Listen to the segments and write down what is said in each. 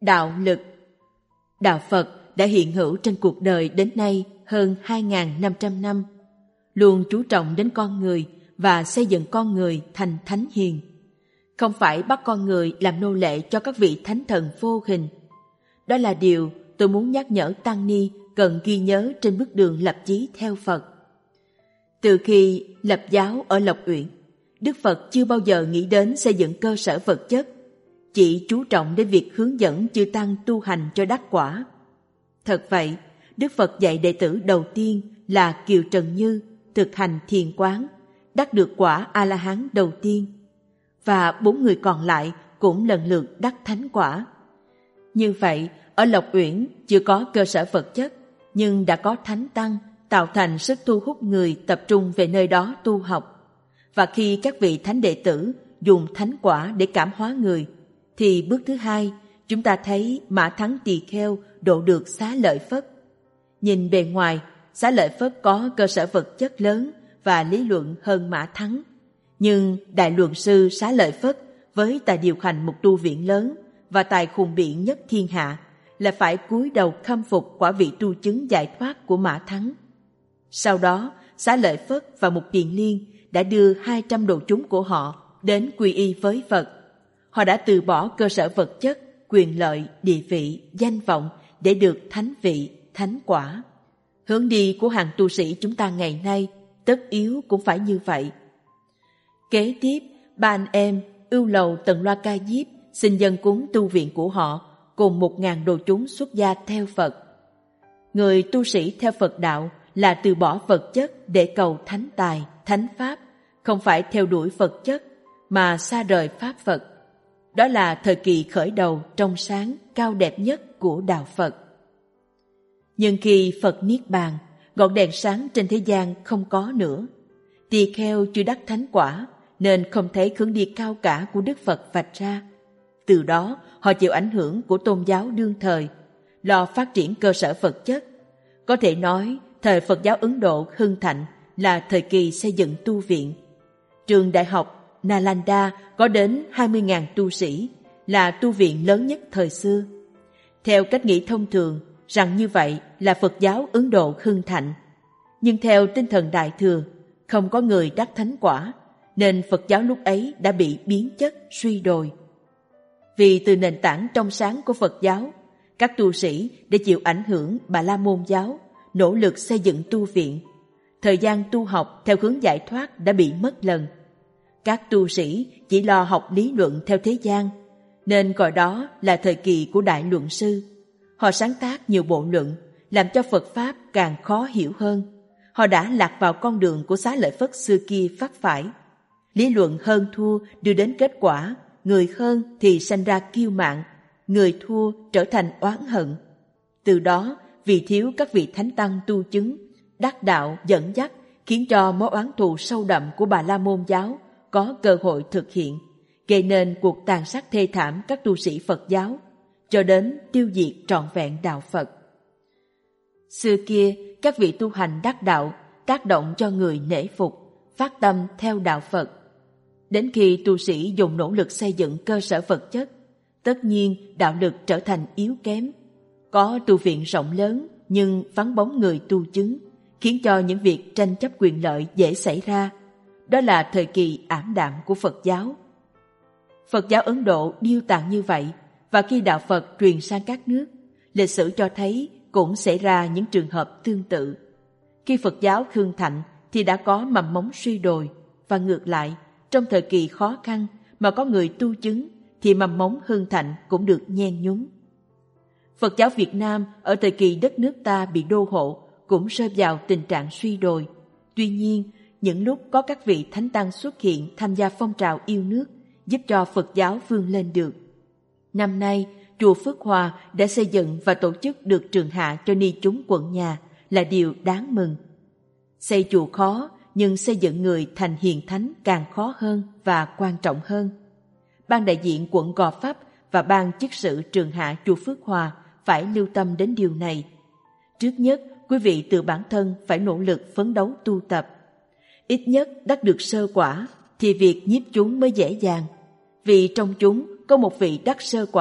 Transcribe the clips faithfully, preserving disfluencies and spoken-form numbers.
Đạo lực. Đạo Phật đã hiện hữu trên cuộc đời đến nay hơn hai nghìn năm trăm năm, luôn chú trọng đến con người và xây dựng con người thành thánh hiền. Không phải bắt con người làm nô lệ cho các vị thánh thần vô hình. Đó là điều tôi muốn nhắc nhở tăng ni cần ghi nhớ trên bước đường lập chí theo Phật. Từ khi lập giáo ở Lộc Uyển, Đức Phật chưa bao giờ nghĩ đến xây dựng cơ sở vật chất, chỉ chú trọng đến việc hướng dẫn chư tăng tu hành cho đắc quả. Thật vậy, Đức Phật dạy đệ tử đầu tiên là Kiều Trần Như thực hành thiền quán, đắc được quả A-la-hán đầu tiên, và bốn người còn lại cũng lần lượt đắc thánh quả. Như vậy, ở Lộc Uyển chưa có cơ sở vật chất, nhưng đã có thánh tăng tạo thành sức thu hút người tập trung về nơi đó tu học. Và khi các vị thánh đệ tử dùng thánh quả để cảm hóa người, thì bước thứ hai, chúng ta thấy Mã Thắng Tỳ Kheo độ được Xá Lợi Phất. Nhìn bề ngoài, Xá Lợi Phất có cơ sở vật chất lớn và lý luận hơn Mã Thắng. Nhưng Đại Luận Sư Xá Lợi Phất với tài điều hành một tu viện lớn và tài khùng biện nhất thiên hạ là phải cúi đầu khâm phục quả vị tu chứng giải thoát của Mã Thắng. Sau đó, Xá Lợi Phất và Mục Kiền Liên đã đưa hai trăm đồ chúng của họ đến quy y với Phật. Họ đã từ bỏ cơ sở vật chất, quyền lợi, địa vị, danh vọng để được thánh vị, thánh quả. Hướng đi của hàng tu sĩ chúng ta ngày nay tất yếu cũng phải như vậy. Kế tiếp, ba anh em Ưu Lầu Tần Loa Ca Diếp xin dâng cúng tu viện của họ cùng một ngàn đồ chúng xuất gia theo Phật. Người tu sĩ theo Phật đạo là từ bỏ vật chất để cầu thánh tài, thánh pháp, không phải theo đuổi vật chất mà xa rời pháp Phật. Đó là thời kỳ khởi đầu trong sáng, cao đẹp nhất của đạo Phật. Nhưng khi Phật niết bàn, ngọn đèn sáng trên thế gian không có nữa. Tỳ kheo chưa đắc thánh quả nên không thấy hướng đi cao cả của Đức Phật vạch ra. Từ đó họ chịu ảnh hưởng của tôn giáo đương thời, lo phát triển cơ sở vật chất. Có thể nói thời Phật giáo Ấn Độ hưng thịnh là thời kỳ xây dựng tu viện. Trường đại học Nalanda có đến hai mươi nghìn tu sĩ, là tu viện lớn nhất thời xưa. Theo cách nghĩ thông thường rằng như vậy là Phật giáo Ấn Độ hưng thịnh. Nhưng theo tinh thần Đại Thừa, không có người đắc thánh quả, nên Phật giáo lúc ấy đã bị biến chất, suy đồi. Vì từ nền tảng trong sáng của Phật giáo, các tu sĩ để chịu ảnh hưởng Bà La Môn giáo, nỗ lực xây dựng tu viện. Thời gian tu học theo hướng giải thoát đã bị mất lần. Các tu sĩ chỉ lo học lý luận theo thế gian, nên gọi đó là thời kỳ của Đại Luận Sư. Họ sáng tác nhiều bộ luận, làm cho Phật Pháp càng khó hiểu hơn. Họ đã lạc vào con đường của Xá Lợi Phất xưa kia vấp phải. Lý luận hơn thua đưa đến kết quả, người hơn thì sanh ra kiêu mạn, người thua trở thành oán hận. Từ đó, vì thiếu các vị thánh tăng tu chứng, đắc đạo dẫn dắt, khiến cho mối oán thù sâu đậm của Bà La Môn giáo có cơ hội thực hiện, gây nên cuộc tàn sát thê thảm các tu sĩ Phật giáo, cho đến tiêu diệt trọn vẹn đạo Phật. Xưa kia, các vị tu hành đắc đạo tác động cho người nể phục, phát tâm theo đạo Phật. Đến khi tu sĩ dùng nỗ lực xây dựng cơ sở vật chất, tất nhiên đạo lực trở thành yếu kém. Có tu viện rộng lớn nhưng vắng bóng người tu chứng, khiến cho những việc tranh chấp quyền lợi dễ xảy ra. Đó là thời kỳ ảm đạm của Phật giáo. Phật giáo Ấn Độ điêu tàn như vậy, và khi đạo Phật truyền sang các nước, lịch sử cho thấy cũng xảy ra những trường hợp tương tự. Khi Phật giáo hưng thịnh thì đã có mầm mống suy đồi, và ngược lại, trong thời kỳ khó khăn mà có người tu chứng thì mầm mống hưng thịnh cũng được nhen nhúm. Phật giáo Việt Nam ở thời kỳ đất nước ta bị đô hộ cũng rơi vào tình trạng suy đồi. Tuy nhiên, những lúc có các vị thánh tăng xuất hiện tham gia phong trào yêu nước, giúp cho Phật giáo vươn lên được. Năm nay, chùa Phước Hòa đã xây dựng và tổ chức được trường hạ cho ni chúng quận nhà là điều đáng mừng. Xây chùa khó, nhưng xây dựng người thành hiền thánh càng khó hơn và quan trọng hơn. Ban đại diện quận Gò Vấp và ban chức sự trường hạ chùa Phước Hòa phải lưu tâm đến điều này. Trước nhất, quý vị tự bản thân phải nỗ lực phấn đấu tu tập. Ít nhất đắc được sơ quả thì việc nhiếp chúng mới dễ dàng. Vì trong chúng có một vị đắc sơ quả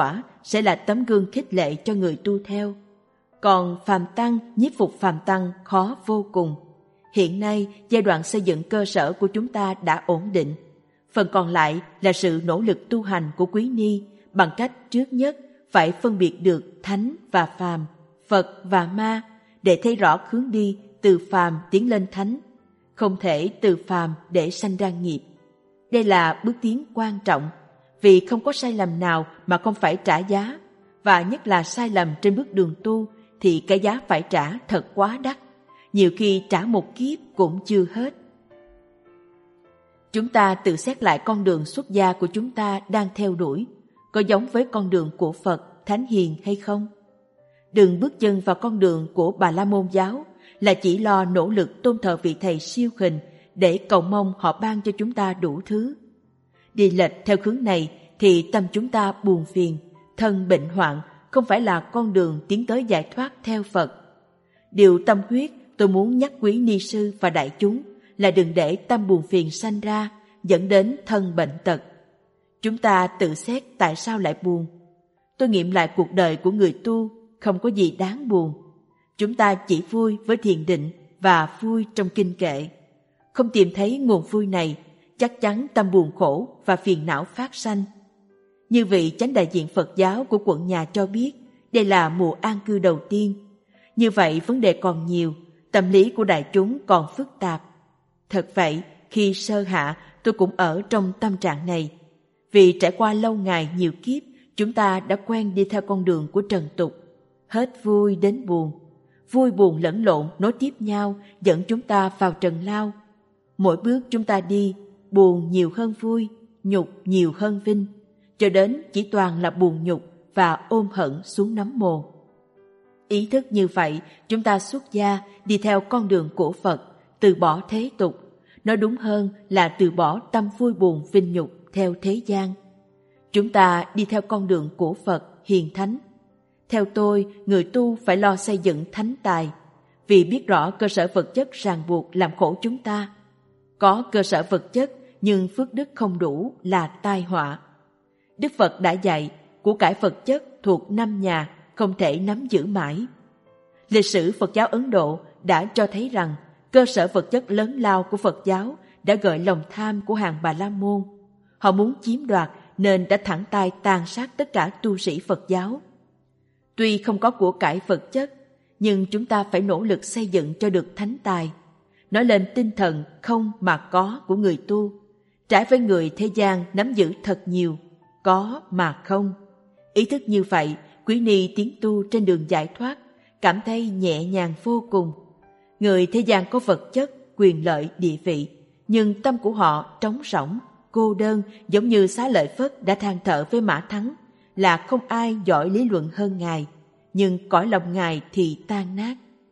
sẽ là tấm gương khích lệ cho người tu theo. Còn phàm tăng nhiếp phục phàm tăng khó vô cùng. Hiện nay, giai đoạn xây dựng cơ sở của chúng ta đã ổn định. Phần còn lại là sự nỗ lực tu hành của quý ni bằng cách trước nhất phải phân biệt được thánh và phàm, Phật và ma để thấy rõ hướng đi từ phàm tiến lên thánh, không thể từ phàm để sanh ra nghiệp. Đây là bước tiến quan trọng, vì không có sai lầm nào mà không phải trả giá, và nhất là sai lầm trên bước đường tu thì cái giá phải trả thật quá đắt, nhiều khi trả một kiếp cũng chưa hết. Chúng ta tự xét lại con đường xuất gia của chúng ta đang theo đuổi, có giống với con đường của Phật, Thánh Hiền hay không? Đừng bước chân vào con đường của Bà La Môn giáo là chỉ lo nỗ lực tôn thờ vị thầy siêu hình để cầu mong họ ban cho chúng ta đủ thứ. Đi lệch theo hướng này thì tâm chúng ta buồn phiền, thân bệnh hoạn, không phải là con đường tiến tới giải thoát theo Phật. Điều tâm huyết tôi muốn nhắc quý ni sư và đại chúng là đừng để tâm buồn phiền sanh ra, dẫn đến thân bệnh tật. Chúng ta tự xét tại sao lại buồn. Tôi nghiệm lại cuộc đời của người tu, không có gì đáng buồn. Chúng ta chỉ vui với thiền định và vui trong kinh kệ. Không tìm thấy nguồn vui này, chắc chắn tâm buồn khổ và phiền não phát sanh. Như vị chánh đại diện Phật giáo của quận nhà cho biết, đây là mùa an cư đầu tiên. Như vậy vấn đề còn nhiều, tâm lý của đại chúng còn phức tạp. Thật vậy, khi sơ hạ tôi cũng ở trong tâm trạng này. Vì trải qua lâu ngày nhiều kiếp, chúng ta đã quen đi theo con đường của trần tục. Hết vui đến buồn, vui buồn lẫn lộn nối tiếp nhau dẫn chúng ta vào trần lao. Mỗi bước chúng ta đi, buồn nhiều hơn vui, nhục nhiều hơn vinh, cho đến chỉ toàn là buồn nhục và ôm hận xuống nấm mồ. Ý thức như vậy, chúng ta xuất gia đi theo con đường của Phật, từ bỏ thế tục. Nói đúng hơn là từ bỏ tâm vui buồn vinh nhục theo thế gian. Chúng ta đi theo con đường của Phật hiền thánh. Theo tôi, người tu phải lo xây dựng thánh tài, vì biết rõ cơ sở vật chất ràng buộc làm khổ chúng ta. Có cơ sở vật chất nhưng phước đức không đủ là tai họa. Đức Phật đã dạy, của cải vật chất thuộc năm nhà không thể nắm giữ mãi. Lịch sử Phật giáo Ấn Độ đã cho thấy rằng cơ sở vật chất lớn lao của Phật giáo đã gợi lòng tham của hàng Bà La Môn. Họ muốn chiếm đoạt nên đã thẳng tay tàn sát tất cả tu sĩ Phật giáo. Tuy không có của cải vật chất, nhưng chúng ta phải nỗ lực xây dựng cho được thánh tài. Nói lên tinh thần không mà có của người tu, trái với người thế gian nắm giữ thật nhiều, có mà không. Ý thức như vậy, quý ni tiến tu trên đường giải thoát, cảm thấy nhẹ nhàng vô cùng. Người thế gian có vật chất, quyền lợi, địa vị, nhưng tâm của họ trống rỗng, cô đơn, giống như Xá Lợi Phất đã than thở với Mã Thắng, là không ai giỏi lý luận hơn Ngài, nhưng cõi lòng Ngài thì tan nát.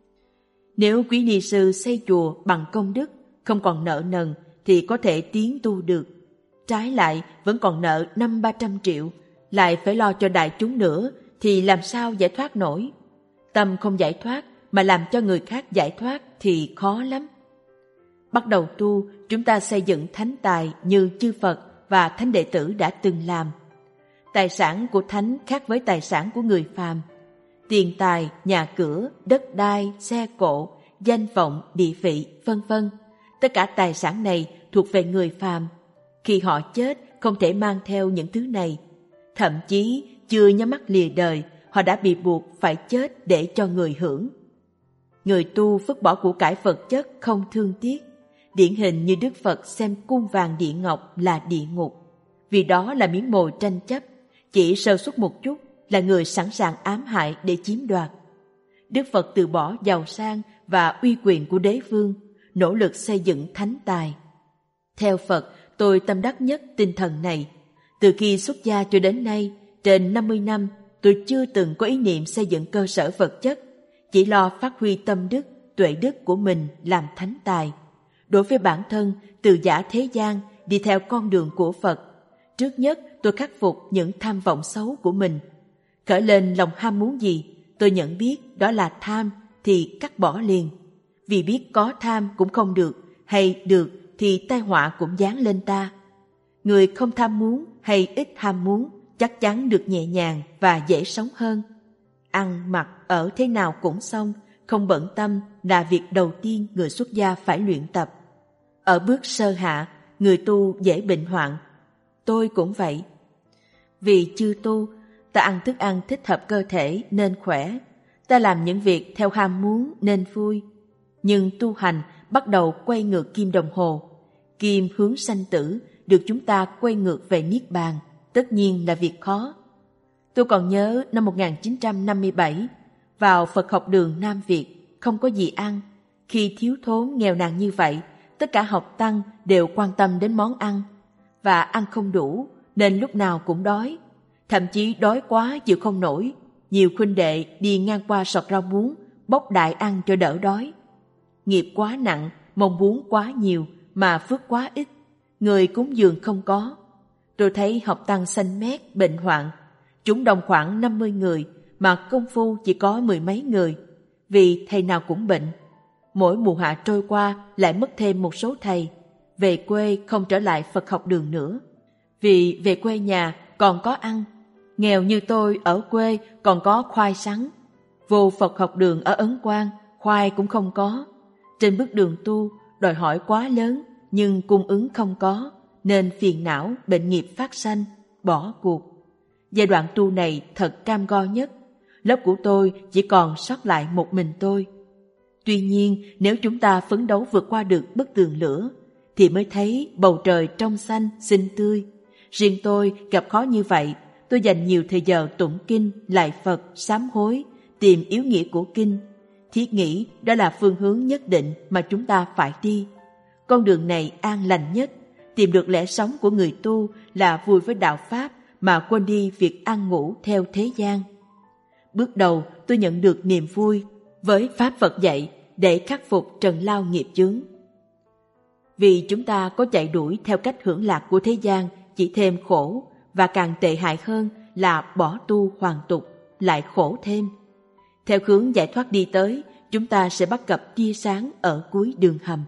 Nếu quý ni sư xây chùa bằng công đức, không còn nợ nần, thì có thể tiến tu được. Trái lại, vẫn còn nợ năm ba trăm triệu, lại phải lo cho đại chúng nữa, thì làm sao giải thoát nổi? Tâm không giải thoát, mà làm cho người khác giải thoát thì khó lắm. Bắt đầu tu, chúng ta xây dựng thánh tài như chư Phật và thánh đệ tử đã từng làm. Tài sản của thánh khác với tài sản của người phàm. Tiền tài, nhà cửa, đất đai, xe cộ, danh vọng, địa vị, vân vân. Tất cả tài sản này thuộc về người phàm. Khi họ chết, không thể mang theo những thứ này. Thậm chí, chưa nhắm mắt lìa đời, họ đã bị buộc phải chết để cho người hưởng. Người tu vứt bỏ của cải vật chất không thương tiếc. Điển hình như Đức Phật xem cung vàng địa ngọc là địa ngục. Vì đó là miếng mồi tranh chấp, chỉ sơ suất một chút là người sẵn sàng ám hại để chiếm đoạt. Đức Phật từ bỏ giàu sang và uy quyền của đế vương, nỗ lực xây dựng thánh tài. Theo Phật, tôi tâm đắc nhất tinh thần này. Từ khi xuất gia cho đến nay, trên năm mươi năm, tôi chưa từng có ý niệm xây dựng cơ sở vật chất, chỉ lo phát huy tâm đức, tuệ đức của mình làm thánh tài. Đối với bản thân, từ giả thế gian, đi theo con đường của Phật, trước nhất tôi khắc phục những tham vọng xấu của mình. Khởi lên lòng ham muốn gì, tôi nhận biết đó là tham thì cắt bỏ liền. Vì biết có tham cũng không được, hay được thì tai họa cũng giáng lên ta. Người không tham muốn hay ít ham muốn chắc chắn được nhẹ nhàng và dễ sống hơn. Ăn, mặc, ở thế nào cũng xong, không bận tâm là việc đầu tiên người xuất gia phải luyện tập. Ở bước sơ hạ, người tu dễ bệnh hoạn. Tôi cũng vậy. Vì chưa tu, ta ăn thức ăn thích hợp cơ thể nên khỏe. Ta làm những việc theo ham muốn nên vui. Nhưng tu hành bắt đầu quay ngược kim đồng hồ. Kim hướng sanh tử được chúng ta quay ngược về Niết Bàn, tất nhiên là việc khó. Tôi còn nhớ năm một nghìn chín trăm năm mươi bảy, vào Phật học đường Nam Việt, không có gì ăn. Khi thiếu thốn nghèo nàn như vậy, tất cả học tăng đều quan tâm đến món ăn. Và ăn không đủ, nên lúc nào cũng đói. Thậm chí đói quá chịu không nổi. Nhiều huynh đệ đi ngang qua sọt rau muống, bốc đại ăn cho đỡ đói. Nghiệp quá nặng, mong muốn quá nhiều, mà phước quá ít. Người cúng dường không có. Tôi thấy học tăng xanh mét, bệnh hoạn. Chúng đông khoảng năm mươi người, mà công phu chỉ có mười mấy người. Vì thầy nào cũng bệnh. Mỗi mùa hạ trôi qua lại mất thêm một số thầy. Về quê không trở lại Phật học đường nữa. Vì về quê nhà còn có ăn. Nghèo như tôi ở quê còn có khoai sắn. Vô Phật học đường ở Ấn Quang, khoai cũng không có. Trên bước đường tu, đòi hỏi quá lớn, nhưng cung ứng không có, nên phiền não, bệnh nghiệp phát sanh, bỏ cuộc. Giai đoạn tu này thật cam go nhất. Lớp của tôi chỉ còn sót lại một mình tôi. Tuy nhiên, nếu chúng ta phấn đấu vượt qua được bức tường lửa, thì mới thấy bầu trời trong xanh, xinh tươi. Riêng tôi gặp khó như vậy, tôi dành nhiều thời giờ tụng kinh, lạy Phật, sám hối, tìm yếu nghĩa của kinh. Thiết nghĩ đó là phương hướng nhất định mà chúng ta phải đi. Con đường này an lành nhất, tìm được lẽ sống của người tu là vui với đạo Pháp mà quên đi việc ăn ngủ theo thế gian. Bước đầu tôi nhận được niềm vui với Pháp Phật dạy để khắc phục trần lao nghiệp chướng. Vì chúng ta có chạy đuổi theo cách hưởng lạc của thế gian chỉ thêm khổ, và càng tệ hại hơn là bỏ tu hoàn tục, lại khổ thêm. Theo hướng giải thoát đi tới, chúng ta sẽ bắt gặp tia sáng ở cuối đường hầm.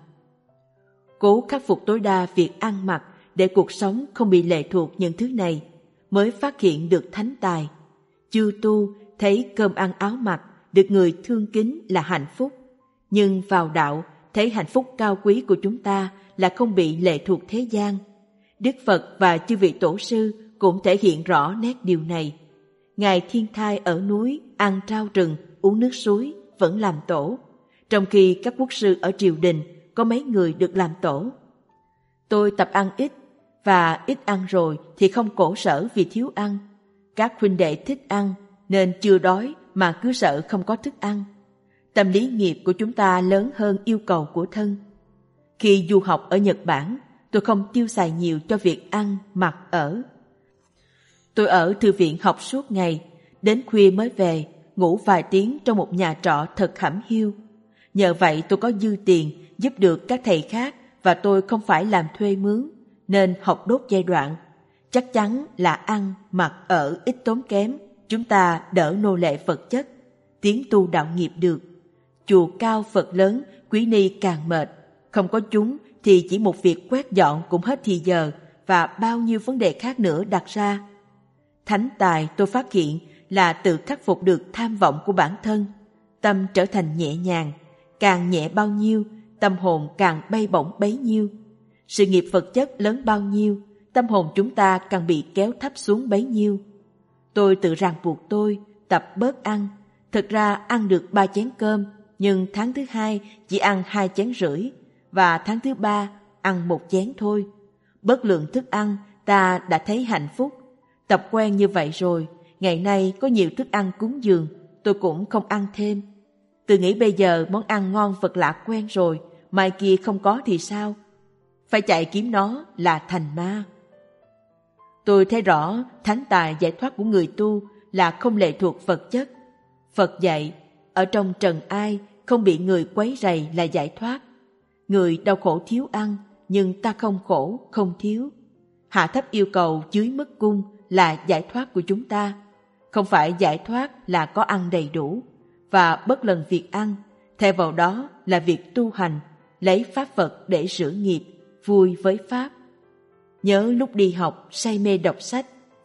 Cố khắc phục tối đa việc ăn mặc để cuộc sống không bị lệ thuộc những thứ này, mới phát hiện được thánh tài. Chưa tu, thấy cơm ăn áo mặc, được người thương kính là hạnh phúc. Nhưng vào đạo, thấy hạnh phúc cao quý của chúng ta là không bị lệ thuộc thế gian. Đức Phật và chư vị tổ sư cũng thể hiện rõ nét điều này. Ngài Thiên Thai ở núi, ăn rau rừng, uống nước suối, vẫn làm tổ. Trong khi các quốc sư ở triều đình có mấy người được làm tổ. Tôi tập ăn ít, và ít ăn rồi thì không khổ sở vì thiếu ăn. Các huynh đệ thích ăn, nên chưa đói mà cứ sợ không có thức ăn. Tâm lý nghiệp của chúng ta lớn hơn yêu cầu của thân. Khi du học ở Nhật Bản, tôi không tiêu xài nhiều cho việc ăn, mặc, ở. Tôi ở thư viện học suốt ngày, đến khuya mới về, ngủ vài tiếng trong một nhà trọ thật hẩm hiu. Nhờ vậy tôi có dư tiền giúp được các thầy khác, và tôi không phải làm thuê mướn, nên học đốt giai đoạn. Chắc chắn là ăn, mặc, ở ít tốn kém, chúng ta đỡ nô lệ vật chất, tiến tu đạo nghiệp được. Chùa cao Phật lớn, quý ni càng mệt. Không có chúng thì chỉ một việc quét dọn cũng hết thì giờ, và bao nhiêu vấn đề khác nữa đặt ra. Thánh tài tôi phát hiện là tự khắc phục được tham vọng của bản thân. Tâm trở thành nhẹ nhàng, càng nhẹ bao nhiêu, tâm hồn càng bay bổng bấy nhiêu. Sự nghiệp vật chất lớn bao nhiêu, tâm hồn chúng ta càng bị kéo thấp xuống bấy nhiêu. Tôi tự ràng buộc tôi, tập bớt ăn. Thực ra ăn được ba chén cơm, nhưng tháng thứ hai chỉ ăn hai chén rưỡi, và tháng thứ ba ăn một chén thôi. Bớt lượng thức ăn, ta đã thấy hạnh phúc. Tập quen như vậy rồi, ngày nay có nhiều thức ăn cúng dường, tôi cũng không ăn thêm. Tôi nghĩ bây giờ món ăn ngon vật lạ quen rồi, mai kia không có thì sao? Phải chạy kiếm nó là thành ma. Tôi thấy rõ thánh tài giải thoát của người tu là không lệ thuộc vật chất. Phật dạy, ở trong trần ai không bị người quấy rầy là giải thoát. Người đau khổ thiếu ăn, nhưng ta không khổ, không thiếu. Hạ thấp yêu cầu dưới mức cung là giải thoát của chúng ta. Không phải giải thoát là có ăn đầy đủ, và bất lần việc ăn, thay vào đó là việc tu hành, lấy Pháp Phật để rửa nghiệp, vui với Pháp. Nhớ lúc đi học say mê đọc sách,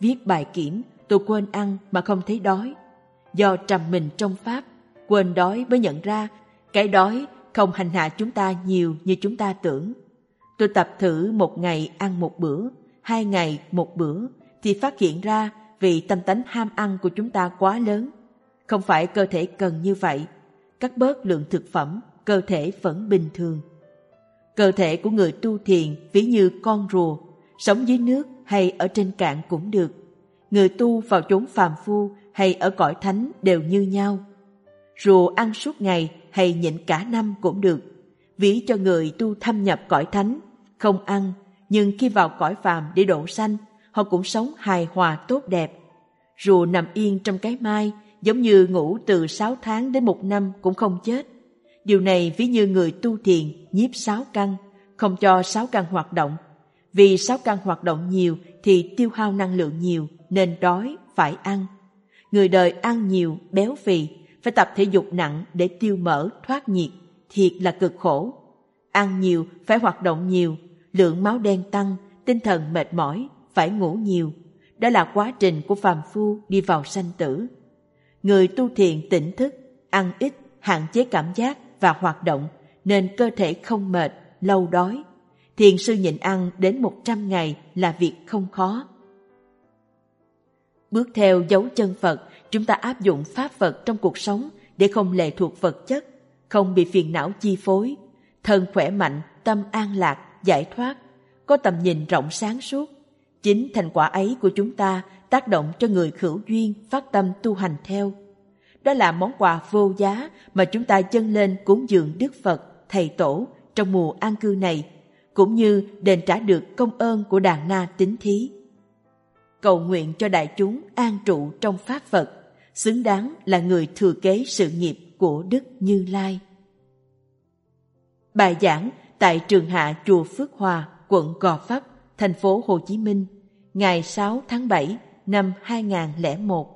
viết bài kiểm, tôi quên ăn mà không thấy đói. Do trầm mình trong Pháp, quên đói mới nhận ra cái đói không hành hạ chúng ta nhiều như chúng ta tưởng. Tôi tập thử một ngày ăn một bữa, hai ngày một bữa, thì phát hiện ra vì tâm tánh ham ăn của chúng ta quá lớn. Không phải cơ thể cần như vậy. Cắt bớt lượng thực phẩm, cơ thể vẫn bình thường. Cơ thể của người tu thiền ví như con rùa, sống dưới nước hay ở trên cạn cũng được. Người tu vào chốn phàm phu hay ở cõi thánh đều như nhau. Rùa ăn suốt ngày hay nhịn cả năm cũng được. Ví cho người tu thâm nhập cõi thánh, không ăn, nhưng khi vào cõi phàm để độ sanh, họ cũng sống hài hòa tốt đẹp. Rùa nằm yên trong cái mai, giống như ngủ từ sáu tháng đến một năm cũng không chết. Điều này ví như người tu thiền nhiếp sáu căn, không cho sáu căn hoạt động. Vì sáu căn hoạt động nhiều thì tiêu hao năng lượng nhiều, nên đói, phải ăn. Người đời ăn nhiều, béo phì, phải tập thể dục nặng để tiêu mỡ, thoát nhiệt, thiệt là cực khổ. Ăn nhiều, phải hoạt động nhiều, lượng máu đen tăng, tinh thần mệt mỏi, phải ngủ nhiều. Đó là quá trình của phàm phu đi vào sanh tử. Người tu thiền tỉnh thức, ăn ít, hạn chế cảm giác và hoạt động, nên cơ thể không mệt, lâu đói. Thiền sư nhịn ăn đến một trăm ngày là việc không khó. Bước theo dấu chân Phật, chúng ta áp dụng pháp Phật trong cuộc sống để không lệ thuộc vật chất, không bị phiền não chi phối, thân khỏe mạnh, tâm an lạc, giải thoát, có tầm nhìn rộng sáng suốt. Chính thành quả ấy của chúng ta tác động cho người hữu duyên phát tâm tu hành theo. Đó là món quà vô giá mà chúng ta dâng lên cúng dường Đức Phật, Thầy Tổ trong mùa an cư này, cũng như đền trả được công ơn của đàn na tín thí. Cầu nguyện cho đại chúng an trụ trong pháp Phật, xứng đáng là người thừa kế sự nghiệp của Đức Như Lai. Bài giảng tại Trường Hạ Chùa Phước Hòa, quận Gò Vấp, thành phố Hồ Chí Minh, ngày sáu tháng bảy năm hai nghìn không trăm lẻ một.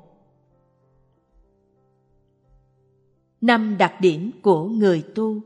Năm đặc điểm của người tu.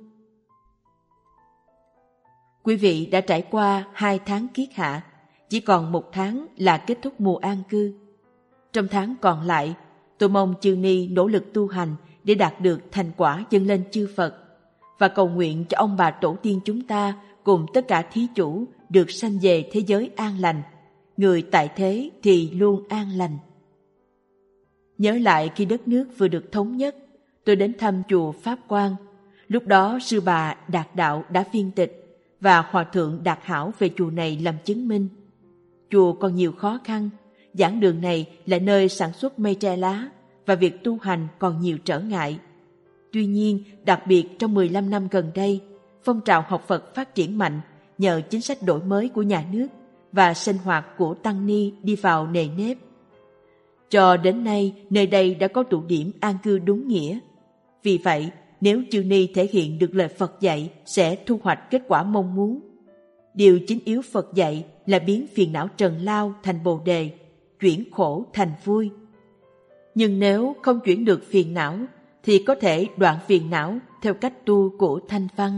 Quý vị đã trải qua hai tháng kiết hạ, chỉ còn một tháng là kết thúc mùa an cư. Trong tháng còn lại, tôi mong chư ni nỗ lực tu hành để đạt được thành quả dâng lên chư Phật, và cầu nguyện cho ông bà tổ tiên chúng ta cùng tất cả thí chủ được sanh về thế giới an lành, người tại thế thì luôn an lành. Nhớ lại khi đất nước vừa được thống nhất, tôi đến thăm chùa Pháp Quang. Lúc đó sư bà Đạt Đạo đã viên tịch và Hòa thượng Đạt Hảo về chùa này làm chứng minh. Chùa còn nhiều khó khăn, giảng đường này là nơi sản xuất mây tre lá và việc tu hành còn nhiều trở ngại. Tuy nhiên, đặc biệt trong mười lăm năm gần đây, phong trào học Phật phát triển mạnh nhờ chính sách đổi mới của nhà nước và sinh hoạt của tăng ni đi vào nề nếp. Cho đến nay, nơi đây đã có tụ điểm an cư đúng nghĩa. Vì vậy, nếu chư ni thể hiện được lời Phật dạy sẽ thu hoạch kết quả mong muốn. Điều chính yếu Phật dạy là biến phiền não trần lao thành bồ đề, chuyển khổ thành vui. Nhưng nếu không chuyển được phiền não, thì có thể đoạn phiền não theo cách tu của Thanh Văn.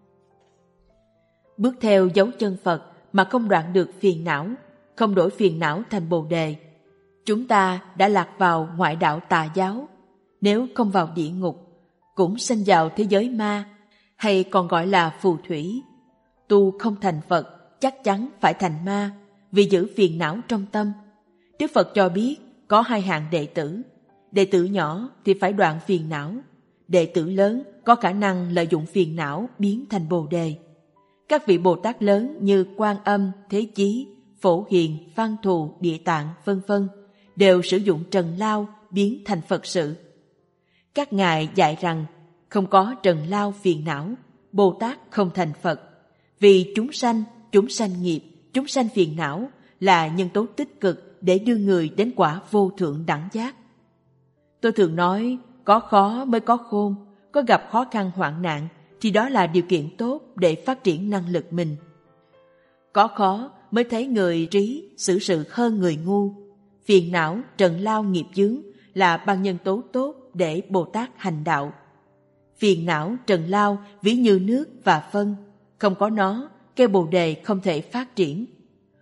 Bước theo dấu chân Phật mà không đoạn được phiền não, không đổi phiền não thành bồ đề, chúng ta đã lạc vào ngoại đạo tà giáo. Nếu không vào địa ngục, cũng sanh vào thế giới ma, hay còn gọi là phù thủy. Tu không thành Phật, chắc chắn phải thành ma, vì giữ phiền não trong tâm. Đức Phật cho biết có hai hạng đệ tử. Đệ tử nhỏ thì phải đoạn phiền não. Đệ tử lớn có khả năng lợi dụng phiền não biến thành bồ đề. Các vị Bồ Tát lớn như Quan Âm, Thế Chí, Phổ Hiền, Văn Thù, Địa Tạng, vân vân đều sử dụng trần lao biến thành Phật sự. Các ngài dạy rằng không có trần lao phiền não, Bồ Tát không thành Phật. Vì chúng sanh, chúng sanh nghiệp, chúng sanh phiền não là nhân tố tích cực để đưa người đến quả vô thượng đẳng giác. Tôi thường nói, có khó mới có khôn, có gặp khó khăn hoạn nạn thì đó là điều kiện tốt để phát triển năng lực mình. Có khó mới thấy người trí xử sự hơn người ngu. Phiền não, trần lao, nghiệp chướng là ban nhân tố tốt để Bồ Tát hành đạo. Phiền não, trần lao ví như nước và phân, không có nó, cây bồ đề không thể phát triển.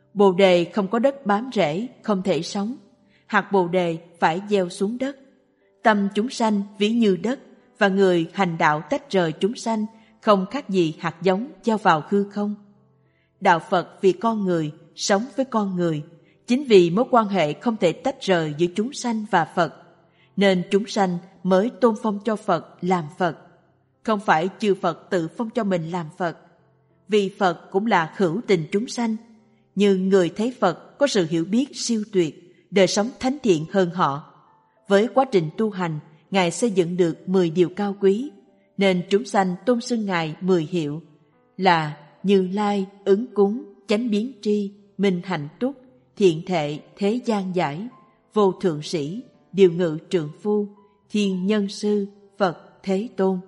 Bồ đề không có đất bám rễ, không thể sống. Hạt bồ đề phải gieo xuống đất. Tâm chúng sanh ví như đất, và người hành đạo tách rời chúng sanh không khác gì hạt giống gieo vào hư không. Đạo Phật vì con người, sống với con người. Chính vì mối quan hệ không thể tách rời giữa chúng sanh và Phật, nên chúng sanh mới tôn phong cho Phật làm Phật. Không phải chư Phật tự phong cho mình làm Phật. Vì Phật cũng là hữu tình chúng sanh, nhưng người thấy Phật có sự hiểu biết siêu tuyệt, đời sống thánh thiện hơn họ. Với quá trình tu hành, Ngài xây dựng được mười điều cao quý, nên chúng sanh tôn xưng Ngài mười hiệu là Như Lai, Ứng Cúng, Chánh Biến Tri, Minh Hạnh Túc, Thiện Thệ, Thế Gian Giải, Vô Thượng Sĩ, Điều Ngự Trượng Phu, Thiên Nhân Sư, Phật Thế Tôn.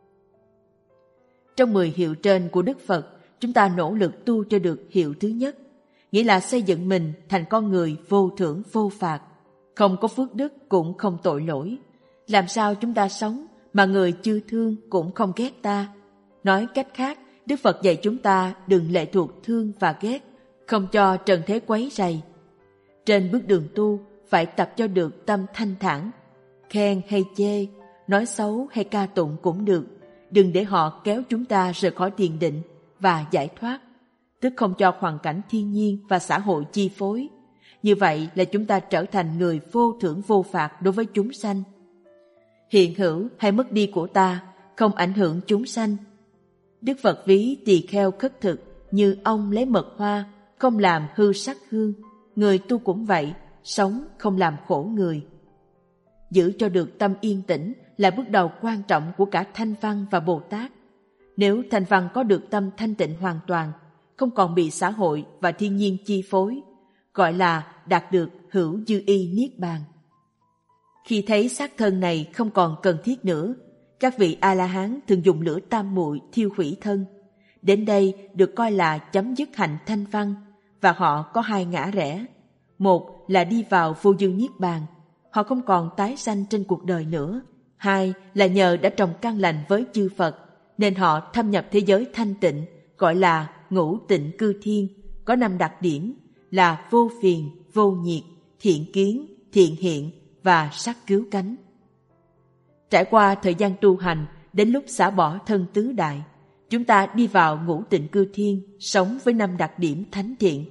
Trong mười hiệu trên của Đức Phật, chúng ta nỗ lực tu cho được hiệu thứ nhất, nghĩa là xây dựng mình thành con người vô thưởng vô phạt, không có phước đức cũng không tội lỗi. Làm sao chúng ta sống mà người chưa thương cũng không ghét ta? Nói cách khác, Đức Phật dạy chúng ta đừng lệ thuộc thương và ghét, không cho trần thế quấy rầy. Trên bước đường tu, phải tập cho được tâm thanh thản. Khen hay chê, nói xấu hay ca tụng cũng được, đừng để họ kéo chúng ta rời khỏi thiền định và giải thoát, tức không cho hoàn cảnh thiên nhiên và xã hội chi phối. Như vậy là chúng ta trở thành người vô thưởng vô phạt đối với chúng sanh. Hiện hữu hay mất đi của ta không ảnh hưởng chúng sanh. Đức Phật ví tỳ kheo khất thực như ong lấy mật hoa, không làm hư sắc hương. Người tu cũng vậy, sống không làm khổ người. Giữ cho được tâm yên tĩnh là bước đầu quan trọng của cả Thanh Văn và Bồ Tát. Nếu Thanh Văn có được tâm thanh tịnh hoàn toàn, không còn bị xã hội và thiên nhiên chi phối, gọi là đạt được hữu dư y niết bàn. Khi thấy xác thân này không còn cần thiết nữa, các vị A-la-hán thường dùng lửa tam muội thiêu hủy thân. Đến đây được coi là chấm dứt hạnh thanh văn, và họ có hai ngã rẽ. Một là đi vào vô dư niết bàn, họ không còn tái sanh trên cuộc đời nữa. Hai là nhờ đã trồng căn lành với chư Phật, nên họ thâm nhập thế giới thanh tịnh, gọi là ngũ tịnh cư thiên, có năm đặc điểm là vô phiền, vô nhiệt, thiện kiến, thiện hiện và sắc cứu cánh. Trải qua thời gian tu hành, đến lúc xả bỏ thân tứ đại, chúng ta đi vào ngũ tịnh cư thiên, sống với năm đặc điểm thánh thiện.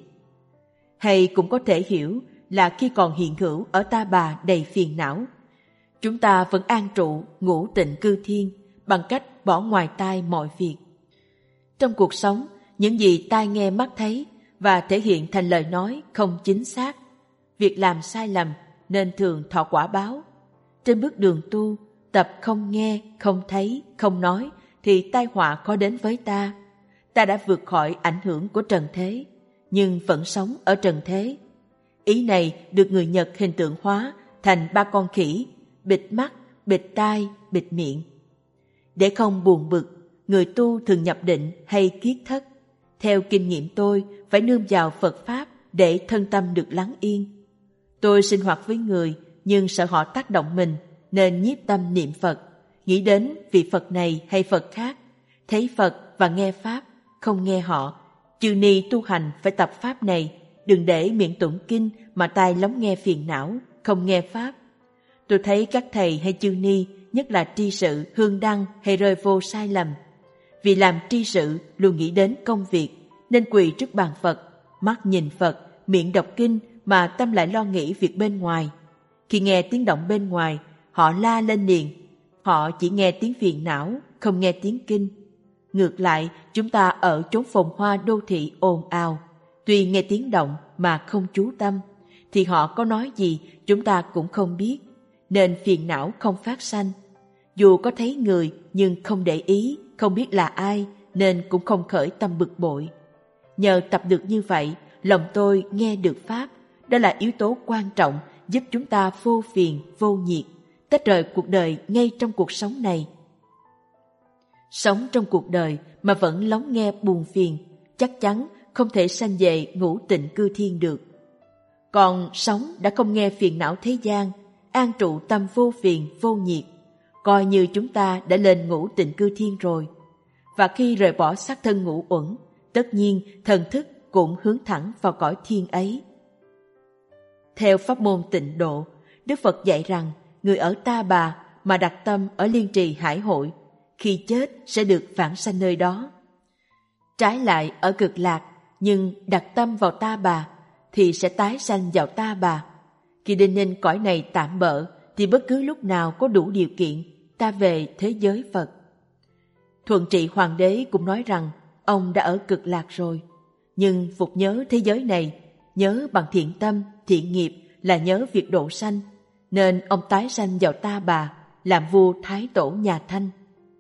Hay cũng có thể hiểu là khi còn hiện hữu ở ta bà đầy phiền não, chúng ta vẫn an trụ ngũ tịnh cư thiên bằng cách bỏ ngoài tai mọi việc. Trong cuộc sống, những gì tai nghe mắt thấy và thể hiện thành lời nói không chính xác, việc làm sai lầm nên thường thọ quả báo. Trên bước đường tu, tập không nghe, không thấy, không nói thì tai họa có đến với ta. Ta đã vượt khỏi ảnh hưởng của trần thế, nhưng vẫn sống ở trần thế. Ý này được người Nhật hình tượng hóa thành ba con khỉ, bịt mắt, bịt tai, bịt miệng. Để không buồn bực, người tu thường nhập định hay kiết thất. Theo kinh nghiệm tôi, phải nương vào Phật Pháp để thân tâm được lắng yên. Tôi sinh hoạt với người, nhưng sợ họ tác động mình, nên nhiếp tâm niệm Phật, nghĩ đến vị Phật này hay Phật khác, thấy Phật và nghe Pháp, không nghe họ. Chư ni tu hành phải tập Pháp này, đừng để miệng tụng kinh mà tai lóng nghe phiền não, không nghe Pháp. Tôi thấy các thầy hay chư ni, nhất là tri sự, hương đăng hay rơi vô sai lầm. Vì làm tri sự luôn nghĩ đến công việc, nên quỳ trước bàn Phật, mắt nhìn Phật, miệng đọc kinh mà tâm lại lo nghĩ việc bên ngoài. Khi nghe tiếng động bên ngoài, họ la lên liền. Họ chỉ nghe tiếng phiền não, không nghe tiếng kinh. Ngược lại, chúng ta ở chốn phồn hoa đô thị ồn ào, tuy nghe tiếng động mà không chú tâm, thì họ có nói gì chúng ta cũng không biết, nên phiền não không phát sanh. Dù có thấy người nhưng không để ý, không biết là ai, nên cũng không khởi tâm bực bội. Nhờ tập được như vậy, lòng tôi nghe được Pháp, đó là yếu tố quan trọng giúp chúng ta vô phiền, vô nhiệt, tách rời cuộc đời ngay trong cuộc sống này. Sống trong cuộc đời mà vẫn lắng nghe buồn phiền, chắc chắn không thể sanh về ngũ tịnh cư thiên được. Còn sống đã không nghe phiền não thế gian, an trụ tâm vô phiền, vô nhiệt, coi như chúng ta đã lên ngũ tịnh cư thiên rồi. Và khi rời bỏ xác thân ngũ uẩn, tất nhiên thần thức cũng hướng thẳng vào cõi thiên ấy. Theo pháp môn Tịnh Độ, Đức Phật dạy rằng người ở Ta Bà mà đặt tâm ở Liên Trì Hải Hội, khi chết sẽ được vãng sanh nơi đó. Trái lại ở Cực Lạc, nhưng đặt tâm vào Ta Bà thì sẽ tái sanh vào Ta Bà. Khi đinh ninh cõi này tạm bợ thì bất cứ lúc nào có đủ điều kiện ta về thế giới Phật. Thuận Trị Hoàng đế cũng nói rằng ông đã ở Cực Lạc rồi, nhưng phục nhớ thế giới này, nhớ bằng thiện tâm, thiện nghiệp là nhớ việc độ sanh, nên ông tái sanh vào Ta Bà làm vua Thái Tổ nhà Thanh.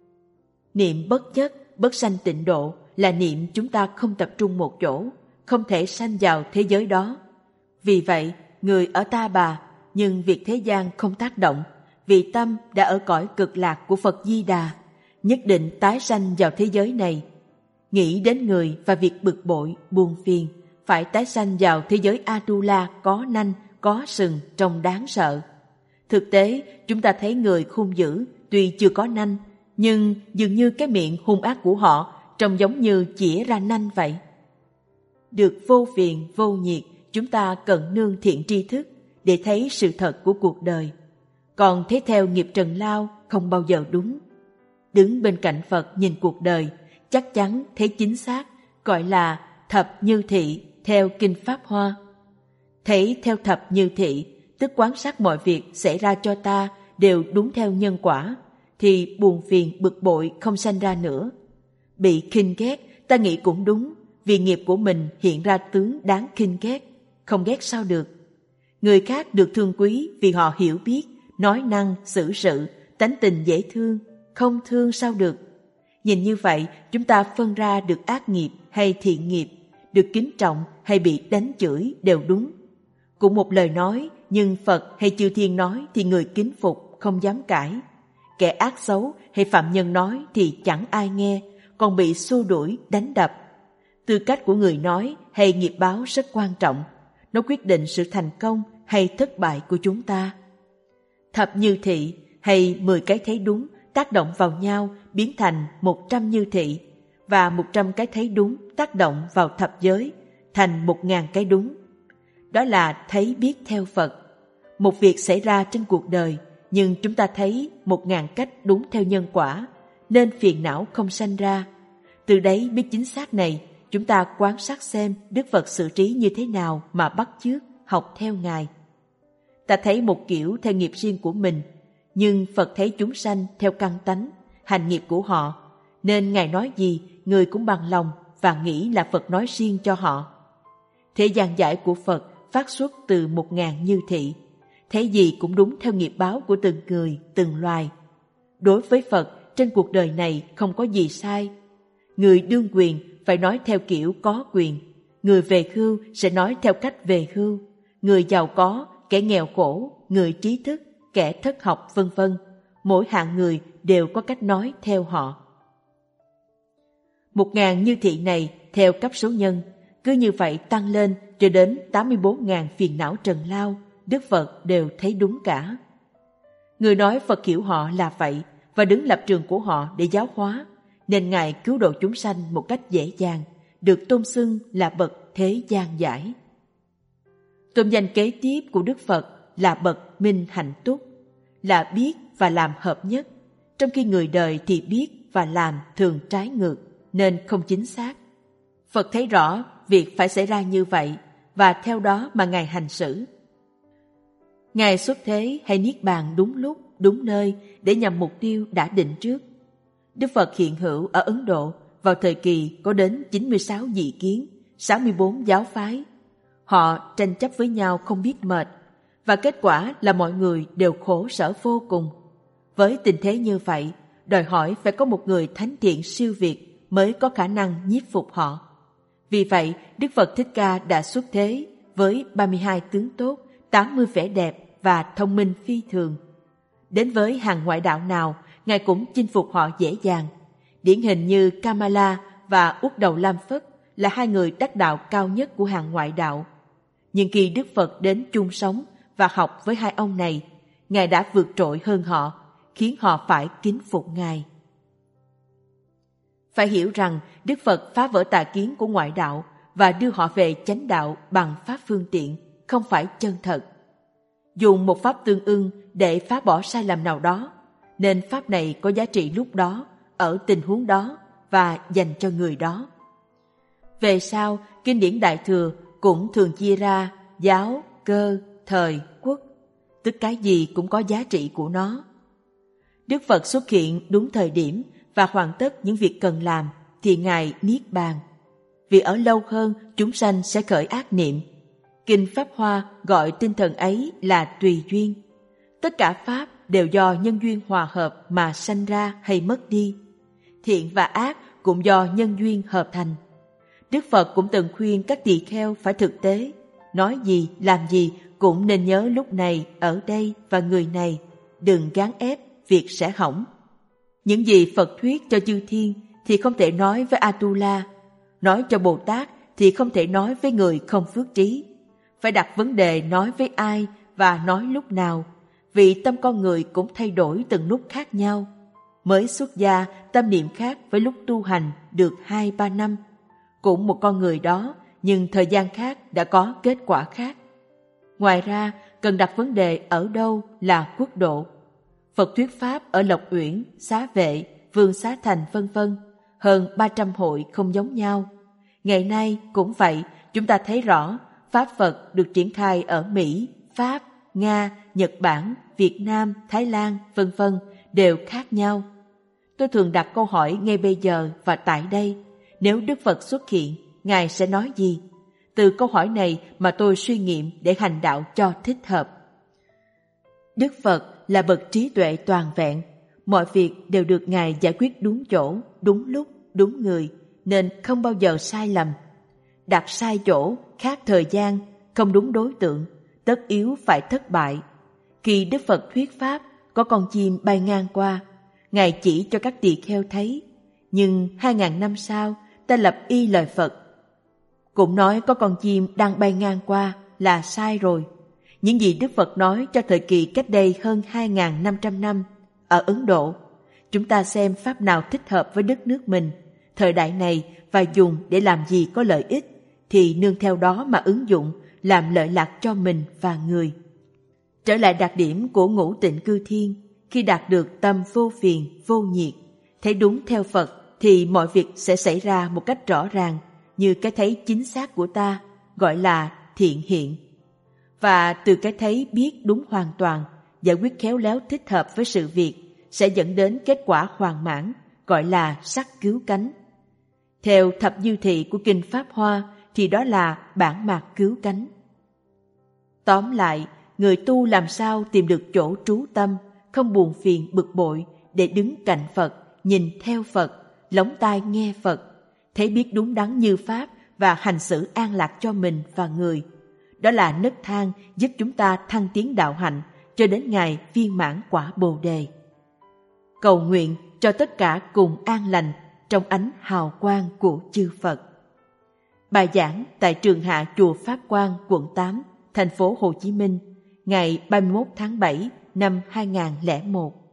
Niệm bất nhất, bất sanh tịnh độ là niệm chúng ta không tập trung một chỗ, không thể sanh vào thế giới đó. Vì vậy, người ở Ta Bà, nhưng việc thế gian không tác động, vì tâm đã ở cõi Cực Lạc của Phật Di Đà, nhất định tái sanh vào thế giới này. Nghĩ đến người và việc bực bội, buồn phiền, phải tái sanh vào thế giới Atula có nanh, có sừng, trông đáng sợ. Thực tế, chúng ta thấy người hung dữ, tuy chưa có nanh, nhưng dường như cái miệng hung ác của họ trông giống như chĩa ra nanh vậy. Được vô phiền, vô nhiệt, chúng ta cần nương thiện tri thức để thấy sự thật của cuộc đời. Còn thấy theo nghiệp trần lao không bao giờ đúng. Đứng bên cạnh Phật nhìn cuộc đời, chắc chắn thấy chính xác, gọi là thập như thị theo Kinh Pháp Hoa. Thấy theo thập như thị, tức quán sát mọi việc xảy ra cho ta đều đúng theo nhân quả, thì buồn phiền bực bội không sanh ra nữa. Bị khinh ghét, ta nghĩ cũng đúng, vì nghiệp của mình hiện ra tướng đáng khinh ghét, không ghét sao được. Người khác được thương quý vì họ hiểu biết, nói năng, xử sự, tánh tình dễ thương, không thương sao được. Nhìn như vậy, chúng ta phân ra được ác nghiệp hay thiện nghiệp, được kính trọng hay bị đánh chửi đều đúng. Cũng một lời nói, nhưng Phật hay chư thiên nói thì người kính phục, không dám cãi. Kẻ ác xấu hay phạm nhân nói thì chẳng ai nghe, còn bị xua đuổi, đánh đập. Tư cách của người nói hay nghiệp báo rất quan trọng. Nó quyết định sự thành công hay thất bại của chúng ta. Thập như thị hay mười cái thấy đúng tác động vào nhau biến thành một trăm như thị, và một trăm cái thấy đúng tác động vào thập giới thành một ngàn cái đúng. Đó là thấy biết theo Phật. Một việc xảy ra trên cuộc đời, nhưng chúng ta thấy một ngàn cách đúng theo nhân quả, nên phiền não không sanh ra. Từ đấy biết chính xác này, chúng ta quan sát xem Đức Phật xử trí như thế nào mà bắt chước, học theo Ngài. Ta thấy một kiểu theo nghiệp riêng của mình, nhưng Phật thấy chúng sanh theo căn tánh, hành nghiệp của họ, nên Ngài nói gì, người cũng bằng lòng và nghĩ là Phật nói riêng cho họ. Thế gian giải của Phật phát xuất từ một ngàn như thị, thấy gì cũng đúng theo nghiệp báo của từng người, từng loài. Đối với Phật, trên cuộc đời này không có gì sai. Người đương quyền phải nói theo kiểu có quyền, người về hưu sẽ nói theo cách về hưu, người giàu có, kẻ nghèo khổ, người trí thức, kẻ thất học, vân vân. Mỗi hạng người đều có cách nói theo họ. Một ngàn như thị này theo cấp số nhân, cứ như vậy tăng lên cho đến tám mươi bốn ngàn phiền não trần lao, Đức Phật đều thấy đúng cả. Người nói Phật hiểu họ là vậy và đứng lập trường của họ để giáo hóa, nên Ngài cứu độ chúng sanh một cách dễ dàng, được tôn xưng là bậc thế gian giải. Tôn danh kế tiếp của Đức Phật là bậc minh hạnh túc, là biết và làm hợp nhất, trong khi người đời thì biết và làm thường trái ngược, nên không chính xác. Phật thấy rõ việc phải xảy ra như vậy và theo đó mà Ngài hành xử. Ngài xuất thế hay niết bàn đúng lúc, đúng nơi để nhằm mục tiêu đã định trước. Đức Phật hiện hữu ở Ấn Độ vào thời kỳ có đến chín mươi sáu vị kiến, sáu mươi bốn giáo phái. Họ tranh chấp với nhau không biết mệt, và kết quả là mọi người đều khổ sở vô cùng. Với tình thế như vậy, đòi hỏi phải có một người thánh thiện siêu việt mới có khả năng nhiếp phục họ. Vì vậy, Đức Phật Thích Ca đã xuất thế với ba mươi hai tướng tốt, tám mươi vẻ đẹp và thông minh phi thường. Đến với hàng ngoại đạo nào, Ngài cũng chinh phục họ dễ dàng. Điển hình như Kamala và Úc Đầu Lam Phất là hai người đắc đạo cao nhất của hàng ngoại đạo. Nhưng khi Đức Phật đến chung sống và học với hai ông này, Ngài đã vượt trội hơn họ, khiến họ phải kính phục Ngài. Phải hiểu rằng Đức Phật phá vỡ tà kiến của ngoại đạo và đưa họ về chánh đạo bằng pháp phương tiện, không phải chân thật. Dùng một pháp tương ưng để phá bỏ sai lầm nào đó, nên pháp này có giá trị lúc đó, ở tình huống đó và dành cho người đó. Về sau, kinh điển Đại Thừa cũng thường chia ra giáo, cơ, thời, quốc, tức cái gì cũng có giá trị của nó. Đức Phật xuất hiện đúng thời điểm và hoàn tất những việc cần làm thì Ngài niết bàn. Vì ở lâu hơn, chúng sanh sẽ khởi ác niệm. Kinh Pháp Hoa gọi tinh thần ấy là tùy duyên. Tất cả pháp đều do nhân duyên hòa hợp mà sanh ra hay mất đi. Thiện và ác cũng do nhân duyên hợp thành. Đức Phật cũng từng khuyên các tỳ kheo phải thực tế, nói gì, làm gì cũng nên nhớ lúc này, ở đây và người này, đừng gán ép, việc sẽ hỏng. Những gì Phật thuyết cho chư thiên thì không thể nói với Atula, nói cho Bồ Tát thì không thể nói với người không phước trí. Phải đặt vấn đề nói với ai và nói lúc nào, vì tâm con người cũng thay đổi từng lúc khác nhau. Mới xuất gia, tâm niệm khác với lúc tu hành được hai ba năm. Cũng một con người đó, nhưng thời gian khác đã có kết quả khác. Ngoài ra, cần đặt vấn đề ở đâu là quốc độ. Phật thuyết Pháp ở Lộc Uyển, Xá Vệ, Vương Xá Thành vân vân hơn ba trăm hội không giống nhau. Ngày nay cũng vậy, chúng ta thấy rõ Pháp Phật được triển khai ở Mỹ, Pháp, Nga, Nhật Bản, Việt Nam, Thái Lan vân vân đều khác nhau. Tôi thường đặt câu hỏi ngay bây giờ và tại đây, nếu Đức Phật xuất hiện, Ngài sẽ nói gì? Từ câu hỏi này mà tôi suy nghiệm để hành đạo cho thích hợp. Đức Phật là bậc trí tuệ toàn vẹn, mọi việc đều được Ngài giải quyết đúng chỗ, đúng lúc, đúng người, nên không bao giờ sai lầm. Đặt sai chỗ, khác thời gian, không đúng đối tượng, tất yếu phải thất bại. Khi Đức Phật thuyết Pháp, có con chim bay ngang qua, Ngài chỉ cho các tỳ kheo thấy, nhưng hai ngàn năm sau, ta lập y lời Phật. Cũng nói có con chim đang bay ngang qua là sai rồi. Những gì Đức Phật nói cho thời kỳ cách đây hơn hai ngàn năm trăm năm ở Ấn Độ, chúng ta xem pháp nào thích hợp với đất nước mình, thời đại này và dùng để làm gì có lợi ích, thì nương theo đó mà ứng dụng, làm lợi lạc cho mình và người. Trở lại đặc điểm của ngũ tịnh cư thiên, khi đạt được tâm vô phiền, vô nhiệt, thấy đúng theo Phật, thì mọi việc sẽ xảy ra một cách rõ ràng, như cái thấy chính xác của ta, gọi là thiện hiện. Và từ cái thấy biết đúng hoàn toàn, giải quyết khéo léo thích hợp với sự việc, sẽ dẫn đến kết quả hoàn mãn, gọi là sắc cứu cánh. Theo thập dư thị của Kinh Pháp Hoa, thì đó là bản mạt cứu cánh. Tóm lại, người tu làm sao tìm được chỗ trú tâm, không buồn phiền bực bội, để đứng cạnh Phật, nhìn theo Phật, lóng tai nghe Phật, thấy biết đúng đắn như Pháp và hành xử an lạc cho mình và người. Đó là nấc thang giúp chúng ta thăng tiến đạo hạnh cho đến ngày viên mãn quả Bồ Đề. Cầu nguyện cho tất cả cùng an lành trong ánh hào quang của chư Phật. Bài giảng tại trường hạ chùa Pháp Quang, quận tám, thành phố Hồ Chí Minh, ngày ba mươi mốt tháng bảy năm hai nghìn không trăm lẻ một.